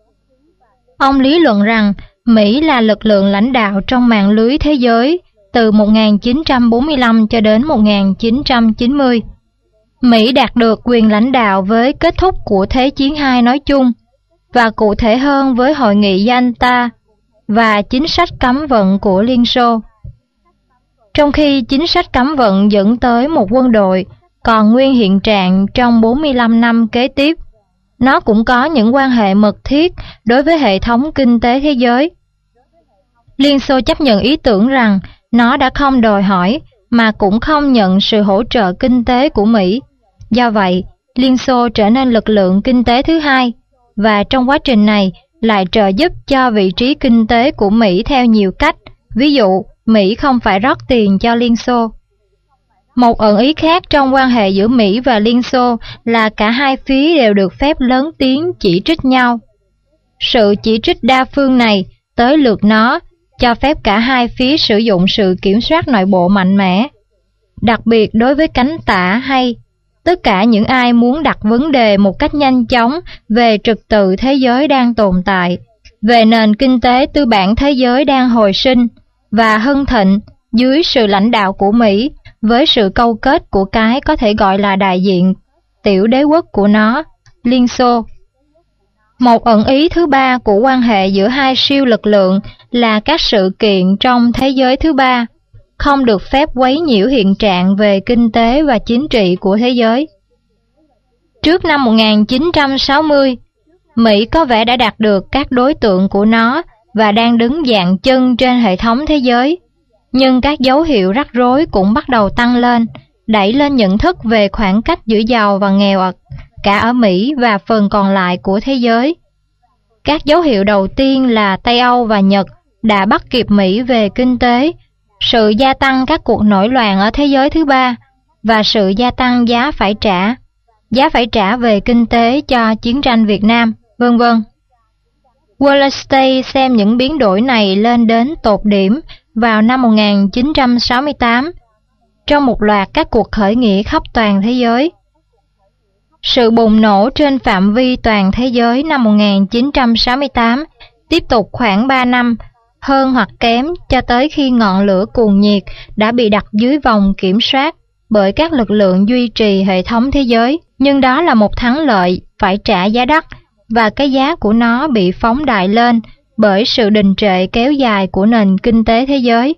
Ông lý luận rằng Mỹ là lực lượng lãnh đạo trong mạng lưới thế giới từ 1945 cho đến 1990. Mỹ đạt được quyền lãnh đạo với kết thúc của Thế chiến II nói chung, và cụ thể hơn với Hội nghị Yalta và chính sách cấm vận của Liên Xô. Trong khi chính sách cấm vận dẫn tới một quân đội còn nguyên hiện trạng trong 45 năm kế tiếp, nó cũng có những quan hệ mật thiết đối với hệ thống kinh tế thế giới. Liên Xô chấp nhận ý tưởng rằng nó đã không đòi hỏi mà cũng không nhận sự hỗ trợ kinh tế của Mỹ. Do vậy, Liên Xô trở nên lực lượng kinh tế thứ hai, và trong quá trình này lại trợ giúp cho vị trí kinh tế của Mỹ theo nhiều cách. Ví dụ, Mỹ không phải rót tiền cho Liên Xô. Một ẩn ý khác trong quan hệ giữa Mỹ và Liên Xô là cả hai phía đều được phép lớn tiếng chỉ trích nhau. Sự chỉ trích đa phương này tới lượt nó cho phép cả hai phía sử dụng sự kiểm soát nội bộ mạnh mẽ. Đặc biệt đối với cánh tả hay tất cả những ai muốn đặt vấn đề một cách nhanh chóng về trật tự thế giới đang tồn tại, về nền kinh tế tư bản thế giới đang hồi sinh và hưng thịnh dưới sự lãnh đạo của Mỹ, với sự câu kết của cái có thể gọi là đại diện tiểu đế quốc của nó, Liên Xô. Một ẩn ý thứ ba của quan hệ giữa hai siêu lực lượng là các sự kiện trong thế giới thứ ba không được phép quấy nhiễu hiện trạng về kinh tế và chính trị của thế giới. Trước năm 1960, Mỹ có vẻ đã đạt được các đối tượng của nó và đang đứng dạn chân trên hệ thống thế giới, nhưng các dấu hiệu rắc rối cũng bắt đầu tăng lên, đẩy lên nhận thức về khoảng cách giữa giàu và nghèo cả ở Mỹ và phần còn lại của thế giới. Các dấu hiệu đầu tiên là Tây Âu và Nhật đã bắt kịp Mỹ về kinh tế, sự gia tăng các cuộc nổi loạn ở thế giới thứ ba và sự gia tăng giá phải trả về kinh tế cho chiến tranh Việt Nam, vân vân. Wallerstein xem những biến đổi này lên đến tột điểm vào năm 1968 trong một loạt các cuộc khởi nghĩa khắp toàn thế giới. Sự bùng nổ trên phạm vi toàn thế giới năm 1968 tiếp tục khoảng 3 năm, hơn hoặc kém cho tới khi ngọn lửa cuồng nhiệt đã bị đặt dưới vòng kiểm soát bởi các lực lượng duy trì hệ thống thế giới. Nhưng đó là một thắng lợi phải trả giá đắt, và cái giá của nó bị phóng đại lên bởi sự đình trệ kéo dài của nền kinh tế thế giới.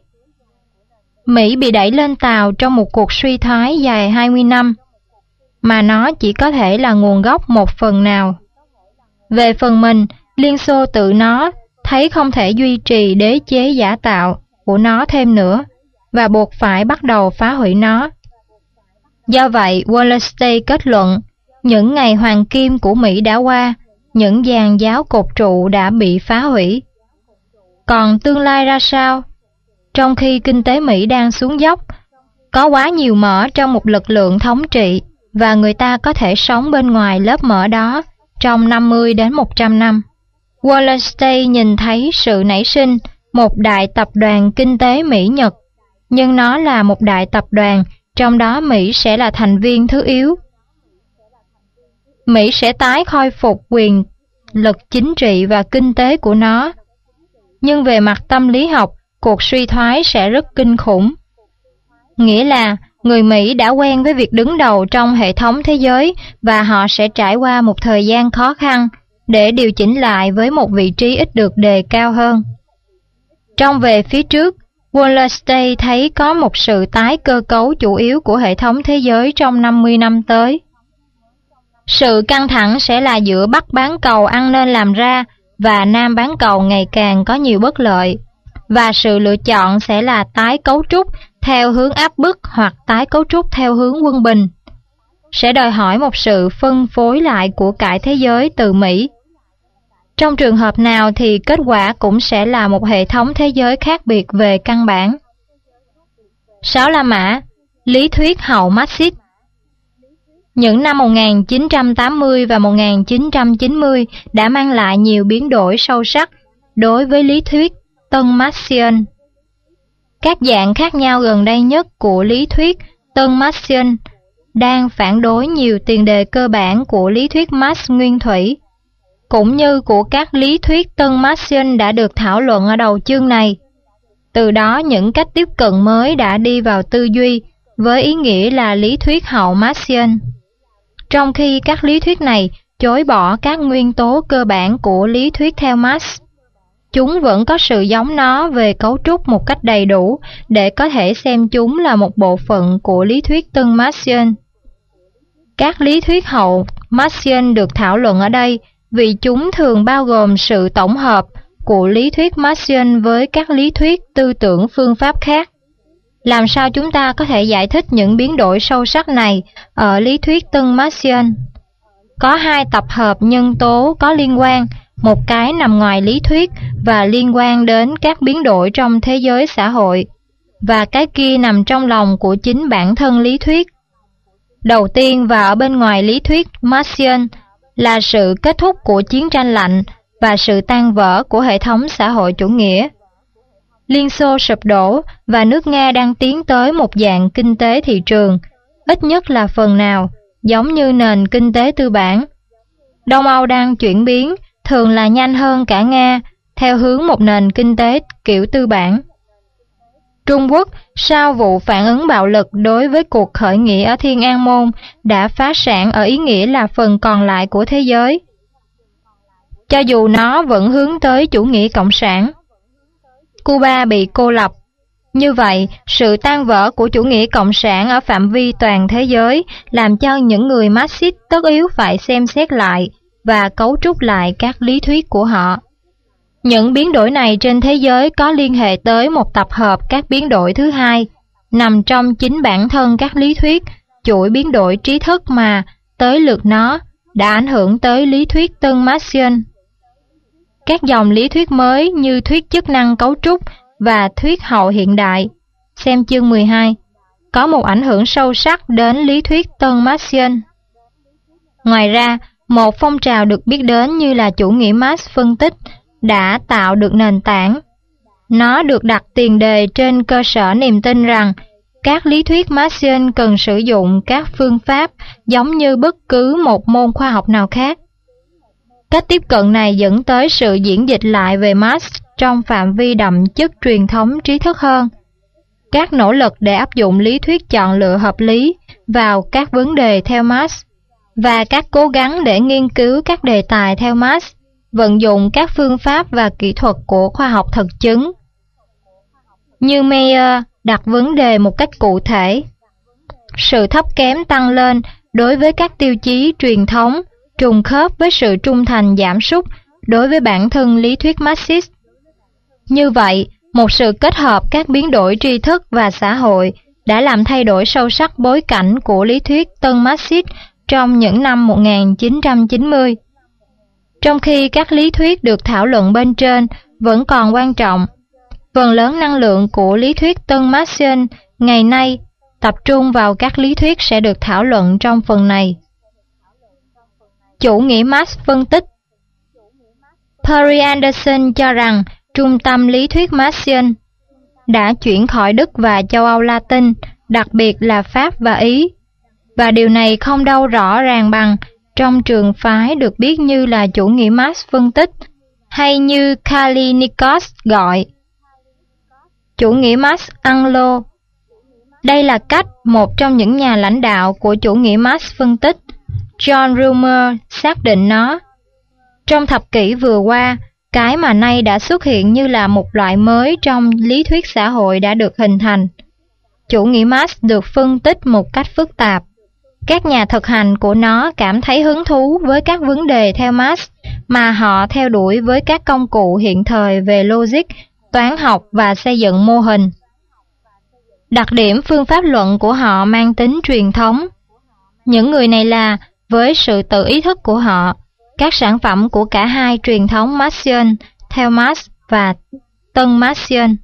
Mỹ bị đẩy lên tàu trong một cuộc suy thoái dài 20 năm, mà nó chỉ có thể là nguồn gốc một phần nào. Về phần mình, Liên Xô tự nó thấy không thể duy trì đế chế giả tạo của nó thêm nữa, và buộc phải bắt đầu phá hủy nó. Do vậy, Wallerstein kết luận, những ngày hoàng kim của Mỹ đã qua, những giàn giáo cột trụ đã bị phá hủy. Còn tương lai ra sao? Trong khi kinh tế Mỹ đang xuống dốc, có quá nhiều mỡ trong một lực lượng thống trị, và người ta có thể sống bên ngoài lớp mỡ đó trong 50 đến 100 năm. Wallerstein nhìn thấy sự nảy sinh một đại tập đoàn kinh tế Mỹ-Nhật, nhưng nó là một đại tập đoàn, trong đó Mỹ sẽ là thành viên thứ yếu. Mỹ sẽ tái khôi phục quyền lực chính trị và kinh tế của nó. Nhưng về mặt tâm lý học, cuộc suy thoái sẽ rất kinh khủng. Nghĩa là người Mỹ đã quen với việc đứng đầu trong hệ thống thế giới và họ sẽ trải qua một thời gian khó khăn để điều chỉnh lại với một vị trí ít được đề cao hơn. Trong về phía trước, Wallerstein thấy có một sự tái cơ cấu chủ yếu của hệ thống thế giới trong 50 năm tới. Sự căng thẳng sẽ là giữa Bắc bán cầu ăn nên làm ra và Nam bán cầu ngày càng có nhiều bất lợi, và sự lựa chọn sẽ là tái cấu trúc theo hướng áp bức hoặc tái cấu trúc theo hướng quân bình. Sẽ đòi hỏi một sự phân phối lại của cải thế giới từ Mỹ. Trong trường hợp nào thì kết quả cũng sẽ là một hệ thống thế giới khác biệt về căn bản. 6 La Mã, lý thuyết hậu Marxist. Những năm 1980 và 1990 đã mang lại nhiều biến đổi sâu sắc đối với lý thuyết tân Marxian. Các dạng khác nhau gần đây nhất của lý thuyết tân Marxian đang phản đối nhiều tiền đề cơ bản của lý thuyết Marx nguyên thủy, cũng như của các lý thuyết tân Marxian đã được thảo luận ở đầu chương này. Từ đó những cách tiếp cận mới đã đi vào tư duy với ý nghĩa là lý thuyết hậu Marxian. Trong khi các lý thuyết này chối bỏ các nguyên tố cơ bản của lý thuyết theo Marx, chúng vẫn có sự giống nó về cấu trúc một cách đầy đủ để có thể xem chúng là một bộ phận của lý thuyết tân Marxian. Các lý thuyết hậu Marxian được thảo luận ở đây vì chúng thường bao gồm sự tổng hợp của lý thuyết Marxian với các lý thuyết tư tưởng phương pháp khác. Làm sao chúng ta có thể giải thích những biến đổi sâu sắc này ở lý thuyết tân Marxian? Có hai tập hợp nhân tố có liên quan, một cái nằm ngoài lý thuyết và liên quan đến các biến đổi trong thế giới xã hội, và cái kia nằm trong lòng của chính bản thân lý thuyết. Đầu tiên và ở bên ngoài lý thuyết Marxian là sự kết thúc của chiến tranh lạnh và sự tan vỡ của hệ thống xã hội chủ nghĩa. Liên Xô sụp đổ và nước Nga đang tiến tới một dạng kinh tế thị trường, ít nhất là phần nào, giống như nền kinh tế tư bản. Đông Âu đang chuyển biến, thường là nhanh hơn cả Nga, theo hướng một nền kinh tế kiểu tư bản. Trung Quốc, sau vụ phản ứng bạo lực đối với cuộc khởi nghĩa ở Thiên An Môn, đã phá sản ở ý nghĩa là phần còn lại của thế giới, cho dù nó vẫn hướng tới chủ nghĩa cộng sản. Cuba bị cô lập. Như vậy, sự tan vỡ của chủ nghĩa cộng sản ở phạm vi toàn thế giới làm cho những người Marxist tất yếu phải xem xét lại và cấu trúc lại các lý thuyết của họ. Những biến đổi này trên thế giới có liên hệ tới một tập hợp các biến đổi thứ hai, nằm trong chính bản thân các lý thuyết, chuỗi biến đổi trí thức mà, tới lượt nó, đã ảnh hưởng tới lý thuyết tân Marxian. Các dòng lý thuyết mới như thuyết chức năng cấu trúc và thuyết hậu hiện đại, xem chương 12, có một ảnh hưởng sâu sắc đến lý thuyết tân Marxian. Ngoài ra, một phong trào được biết đến như là chủ nghĩa Marx phân tích đã tạo được nền tảng. Nó được đặt tiền đề trên cơ sở niềm tin rằng các lý thuyết Marxian cần sử dụng các phương pháp giống như bất cứ một môn khoa học nào khác. Cách tiếp cận này dẫn tới sự diễn dịch lại về Marx trong phạm vi đậm chất truyền thống trí thức hơn. Các nỗ lực để áp dụng lý thuyết chọn lựa hợp lý vào các vấn đề theo Marx và các cố gắng để nghiên cứu các đề tài theo Marx, vận dụng các phương pháp và kỹ thuật của khoa học thực chứng. Như Mayer đặt vấn đề một cách cụ thể, sự thấp kém tăng lên đối với các tiêu chí truyền thống trùng khớp với sự trung thành giảm sút đối với bản thân lý thuyết Marxist. Như vậy, một sự kết hợp các biến đổi tri thức và xã hội đã làm thay đổi sâu sắc bối cảnh của lý thuyết tân Marxist trong những năm 1990. Trong khi các lý thuyết được thảo luận bên trên vẫn còn quan trọng, phần lớn năng lượng của lý thuyết tân Marxian ngày nay tập trung vào các lý thuyết sẽ được thảo luận trong phần này. Chủ nghĩa Marx phân tích. Perry Anderson cho rằng trung tâm lý thuyết Marxian đã chuyển khỏi Đức và châu Âu Latin, đặc biệt là Pháp và Ý, và điều này không đâu rõ ràng bằng trong trường phái được biết như là chủ nghĩa Marx phân tích, hay như Kallinikos gọi, chủ nghĩa Marx Anglo. Đây là cách một trong những nhà lãnh đạo của chủ nghĩa Marx phân tích, John Rumer, xác định nó. Trong thập kỷ vừa qua, cái mà nay đã xuất hiện như là một loại mới trong lý thuyết xã hội đã được hình thành. Chủ nghĩa Marx được phân tích một cách phức tạp. Các nhà thực hành của nó cảm thấy hứng thú với các vấn đề theo Marx mà họ theo đuổi với các công cụ hiện thời về logic, toán học và xây dựng mô hình. Đặc điểm phương pháp luận của họ mang tính truyền thống. Những người này là, với sự tự ý thức của họ, các sản phẩm của cả hai truyền thống Marxian theo Marx và tân Marxian.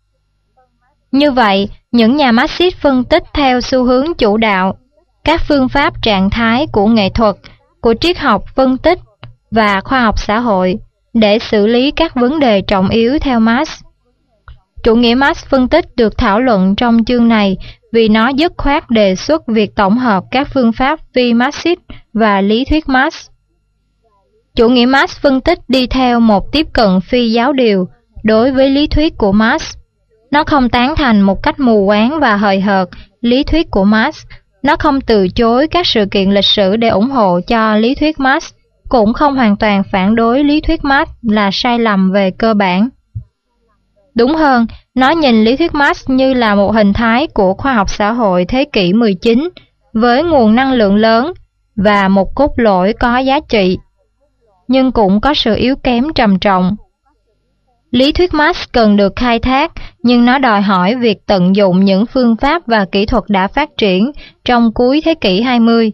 Như vậy, những nhà Marxist phân tích theo xu hướng chủ đạo các phương pháp trạng thái của nghệ thuật, của triết học phân tích và khoa học xã hội để xử lý các vấn đề trọng yếu theo Marx. Chủ nghĩa Marx phân tích được thảo luận trong chương này vì nó dứt khoát đề xuất việc tổng hợp các phương pháp phi Marxist và lý thuyết Marx. Chủ nghĩa Marx phân tích đi theo một tiếp cận phi giáo điều đối với lý thuyết của Marx. Nó không tán thành một cách mù quáng và hời hợt lý thuyết của Marx. Nó không từ chối các sự kiện lịch sử để ủng hộ cho lý thuyết Marx, cũng không hoàn toàn phản đối lý thuyết Marx là sai lầm về cơ bản. Đúng hơn, nó nhìn lý thuyết Marx như là một hình thái của khoa học xã hội thế kỷ 19 với nguồn năng lượng lớn và một cốt lõi có giá trị, nhưng cũng có sự yếu kém trầm trọng. Lý thuyết Marx cần được khai thác, nhưng nó đòi hỏi việc tận dụng những phương pháp và kỹ thuật đã phát triển trong cuối thế kỷ 20.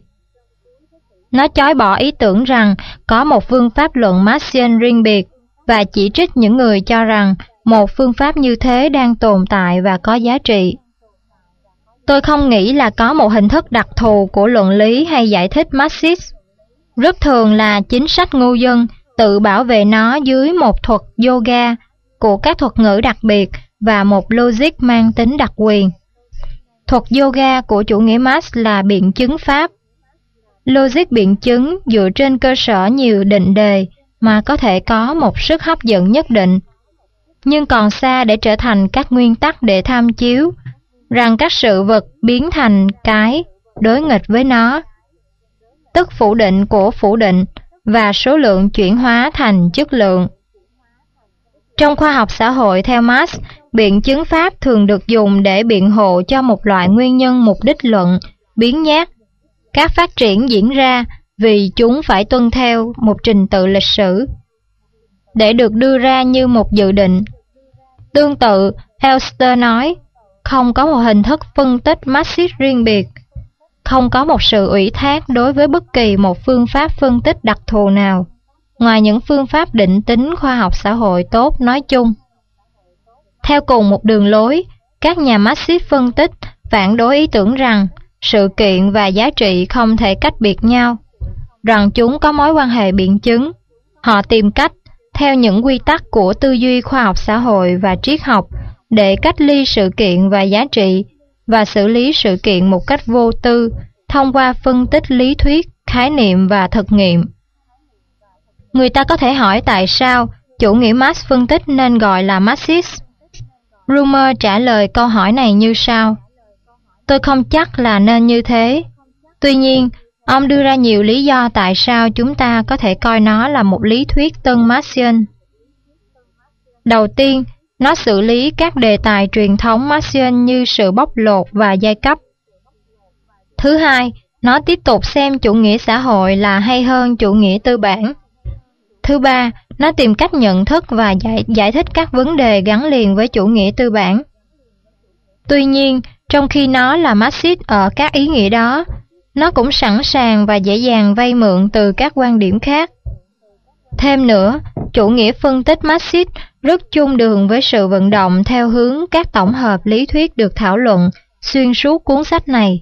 Nó chối bỏ ý tưởng rằng có một phương pháp luận Marxian riêng biệt và chỉ trích những người cho rằng một phương pháp như thế đang tồn tại và có giá trị. Tôi không nghĩ là có một hình thức đặc thù của luận lý hay giải thích Marxist. Rất thường là chính sách ngu dân tự bảo vệ nó dưới một thuật yoga của các thuật ngữ đặc biệt và một logic mang tính đặc quyền. Thuật yoga của chủ nghĩa Marx là biện chứng pháp. Logic biện chứng dựa trên cơ sở nhiều định đề mà có thể có một sức hấp dẫn nhất định, nhưng còn xa để trở thành các nguyên tắc để tham chiếu rằng các sự vật biến thành cái đối nghịch với nó, tức phủ định của phủ định và số lượng chuyển hóa thành chất lượng. Trong khoa học xã hội theo Marx, biện chứng pháp thường được dùng để biện hộ cho một loại nguyên nhân mục đích luận, biến nhát. Các phát triển diễn ra vì chúng phải tuân theo một trình tự lịch sử để được đưa ra như một dự định. Tương tự, Elster nói, không có một hình thức phân tích Marxist riêng biệt, không có một sự ủy thác đối với bất kỳ một phương pháp phân tích đặc thù nào, ngoài những phương pháp định tính khoa học xã hội tốt nói chung. Theo cùng một đường lối, các nhà Marxist phân tích phản đối ý tưởng rằng sự kiện và giá trị không thể cách biệt nhau, rằng chúng có mối quan hệ biện chứng. Họ tìm cách, theo những quy tắc của tư duy khoa học xã hội và triết học, để cách ly sự kiện và giá trị và xử lý sự kiện một cách vô tư thông qua phân tích lý thuyết, khái niệm và thực nghiệm. Người ta có thể hỏi tại sao chủ nghĩa Marx phân tích nên gọi là Marxist. Rumer trả lời câu hỏi này như sau: tôi không chắc là nên như thế. Tuy nhiên, ông đưa ra nhiều lý do tại sao chúng ta có thể coi nó là một lý thuyết tân Marxian. Đầu tiên, nó xử lý các đề tài truyền thống Marxian như sự bóc lột và giai cấp. Thứ hai, nó tiếp tục xem chủ nghĩa xã hội là hay hơn chủ nghĩa tư bản. Thứ ba, nó tìm cách nhận thức và giải thích các vấn đề gắn liền với chủ nghĩa tư bản. Tuy nhiên, trong khi nó là Marxist ở các ý nghĩa đó, nó cũng sẵn sàng và dễ dàng vay mượn từ các quan điểm khác. Thêm nữa, chủ nghĩa phân tích Marxist rất chung đường với sự vận động theo hướng các tổng hợp lý thuyết được thảo luận xuyên suốt cuốn sách này.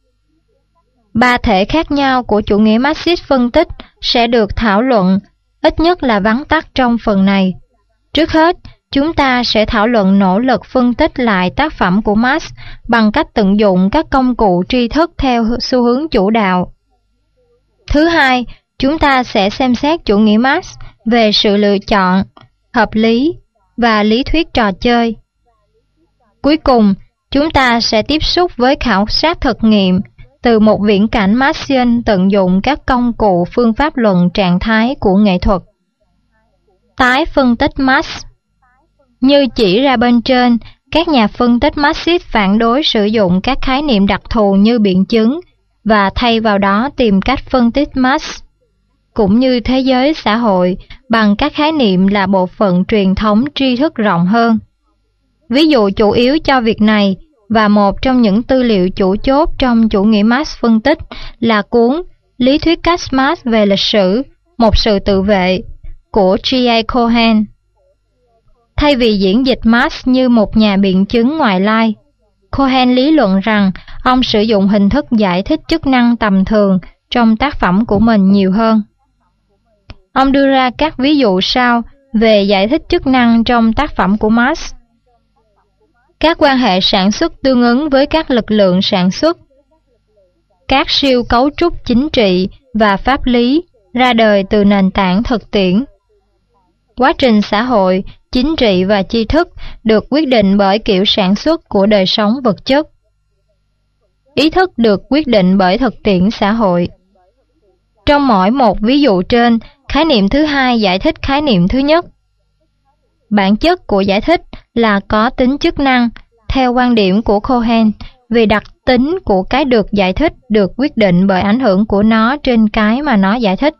Ba thể khác nhau của chủ nghĩa Marxist phân tích sẽ được thảo luận, ít nhất là vắn tắt trong phần này. Trước hết, chúng ta sẽ thảo luận nỗ lực phân tích lại tác phẩm của Marx bằng cách tận dụng các công cụ tri thức theo xu hướng chủ đạo. Thứ hai, chúng ta sẽ xem xét chủ nghĩa Marx về sự lựa chọn, hợp lý và lý thuyết trò chơi. Cuối cùng, chúng ta sẽ tiếp xúc với khảo sát thực nghiệm từ một viễn cảnh Marxian tận dụng các công cụ phương pháp luận trạng thái của nghệ thuật. Tái phân tích Marx. Như chỉ ra bên trên, các nhà phân tích Marxist phản đối sử dụng các khái niệm đặc thù như biện chứng và thay vào đó tìm cách phân tích Marx, cũng như thế giới xã hội, bằng các khái niệm là bộ phận truyền thống tri thức rộng hơn. Ví dụ chủ yếu cho việc này và một trong những tư liệu chủ chốt trong chủ nghĩa Marx phân tích là cuốn Lý thuyết cách Marx về lịch sử, một sự tự vệ của G.A. Cohen. Thay vì diễn dịch Marx như một nhà biện chứng ngoại lai, Cohen lý luận rằng ông sử dụng hình thức giải thích chức năng tầm thường trong tác phẩm của mình nhiều hơn. Ông đưa ra các ví dụ sau về giải thích chức năng trong tác phẩm của Marx. Các quan hệ sản xuất tương ứng với các lực lượng sản xuất, các siêu cấu trúc chính trị và pháp lý ra đời từ nền tảng thực tiễn. Quá trình xã hội, chính trị và tri thức được quyết định bởi kiểu sản xuất của đời sống vật chất. Ý thức được quyết định bởi thực tiễn xã hội. Trong mỗi một ví dụ trên, khái niệm thứ hai giải thích khái niệm thứ nhất. Bản chất của giải thích là có tính chức năng, theo quan điểm của Cohen, vì đặc tính của cái được giải thích được quyết định bởi ảnh hưởng của nó trên cái mà nó giải thích.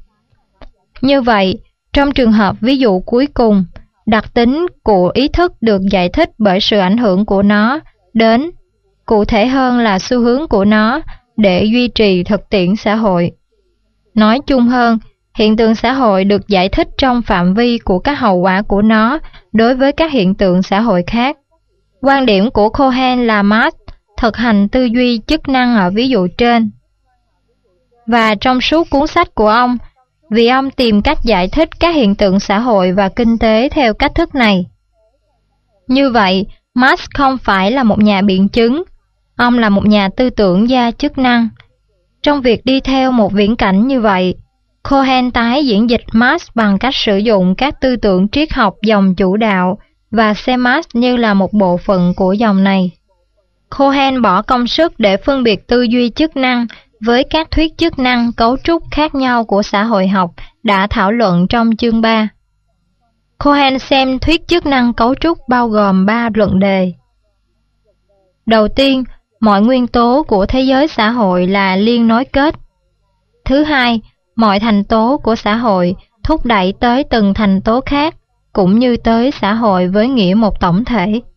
Như vậy, trong trường hợp ví dụ cuối cùng, đặc tính của ý thức được giải thích bởi sự ảnh hưởng của nó đến, cụ thể hơn là xu hướng của nó để duy trì thực tiễn xã hội. Nói chung hơn, hiện tượng xã hội được giải thích trong phạm vi của các hậu quả của nó đối với các hiện tượng xã hội khác. Quan điểm của Cohen là Marx thực hành tư duy chức năng ở ví dụ trên. Và trong suốt cuốn sách của ông, vì ông tìm cách giải thích các hiện tượng xã hội và kinh tế theo cách thức này. Như vậy, Marx không phải là một nhà biện chứng, ông là một nhà tư tưởng gia chức năng. Trong việc đi theo một viễn cảnh như vậy, Cohen tái diễn dịch Marx bằng cách sử dụng các tư tưởng triết học dòng chủ đạo và xem Marx như là một bộ phận của dòng này. Cohen bỏ công sức để phân biệt tư duy chức năng với các thuyết chức năng cấu trúc khác nhau của xã hội học đã thảo luận trong chương 3. Cohen xem thuyết chức năng cấu trúc bao gồm 3 luận đề. Đầu tiên, mọi nguyên tố của thế giới xã hội là liên nối kết. Thứ hai, mọi thành tố của xã hội thúc đẩy tới từng thành tố khác, cũng như tới xã hội với nghĩa một tổng thể.